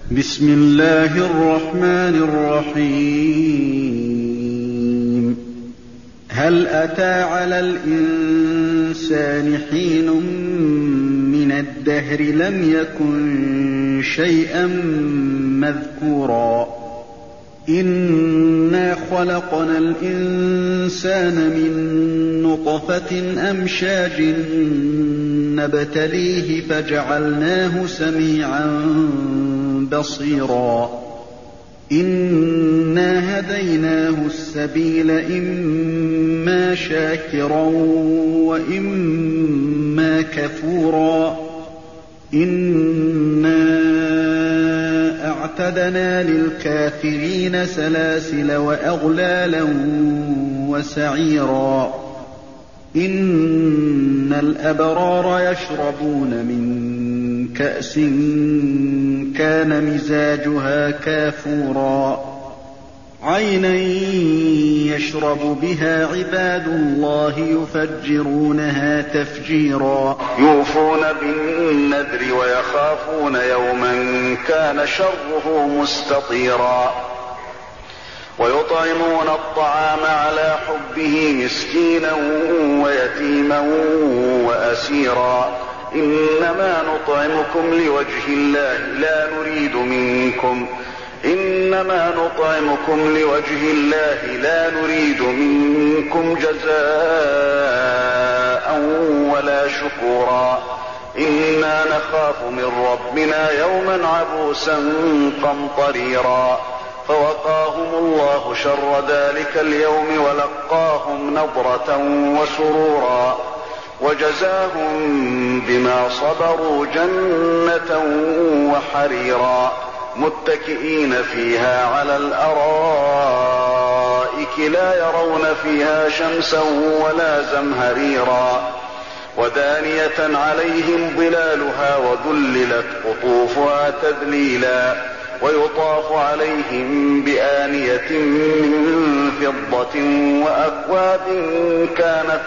بسم الله الرحمن الرحيم. هل أتى على الإنسان حين من الدهر لم يكن شيئا مذكورا إنا خلقنا الإنسان من نطفة أمشاج نبتليه فجعلناه سميعا بصيرا إنا هديناه السبيل إما شاكرا وإما كفورا إنا أعتدنا للكافرين سلاسل وأغلالا وسعيرا إن الأبرار يشربون من كأس كان مزاجها كافورا عينا يشرب بها عباد الله يفجرونها تفجيرا يوفون بالنذر ويخافون يوما كان شره مستطيرا ويطعمون الطعام على حبه مسكينا ويتيما وأسيرا إنما نطعمكم لوجه الله لا نريد منكم جزاء ولا شكورا إنا نخاف من ربنا يوما عبوسا قمطريرا فوقاهم الله شر ذلك اليوم ولقاهم نضرة وسرورا وجزاهم بما صبروا جنة وحريرا متكئين فيها على الأرائك لا يرون فيها شمسا ولا زمهريرا ودانية عليهم ظلالها وذللت قطوفها تذليلا ويطاف عليهم بآنية من فضة وأكواب كانت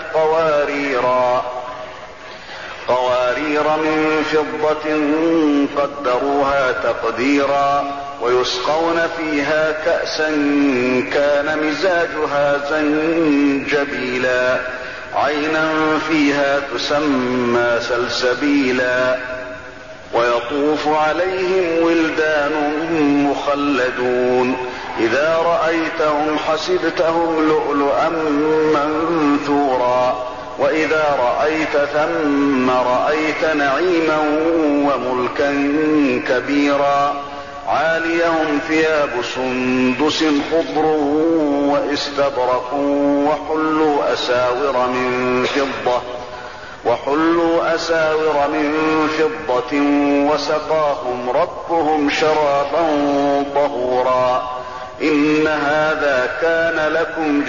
قوارير من فضة قدروها تقديرا ويسقون فيها كأسا كان مزاجها زنجبيلا عينا فيها تسمى سلسبيلا ويطوف عليهم ولدان مخلدون إذا رأيتهم حسبتهم لؤلؤا منثورا وإذا رأيت ثم رأيت نعيما وملكا كبيرا عاليهم ثياب سندس خضر واستبرق وحلوا أساور من فضة وسقاهم ربهم شرابا طهورا إن هذا كان لكم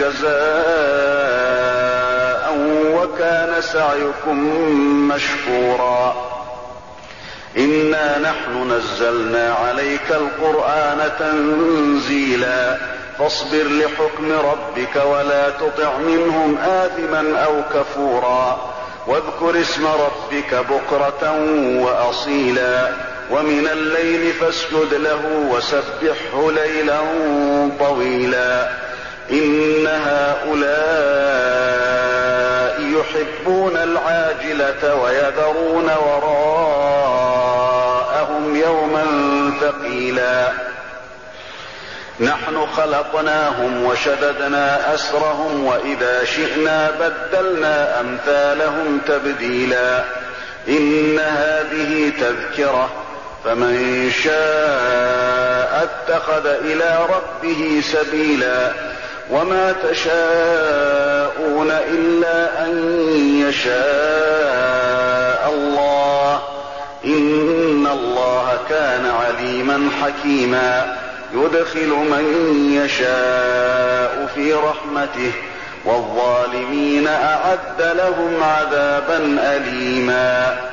جزاء وكان سعيكم مشكورا إنا نحن نزلنا عليك القرآن تنزيلا فاصبر لحكم ربك ولا تطع منهم آثما أو كفورا واذكر اسم ربك بكرة وأصيلا ومن الليل فاسجد له وسبحه ليلا طويلا إن هؤلاء يحبون العاجلة ويذرون وراءهم يوما ثقيلا نحن خلقناهم وشددنا أسرهم وإذا شئنا بدلنا أمثالهم تبديلا إن هذه تذكرة فمن شاء اتخذ إلى ربه سبيلا وما تشاءون إلا أن يشاء الله إن الله كان عليما حكيما يدخل من يشاء في رحمته والظالمين أعد لهم عذابا أليما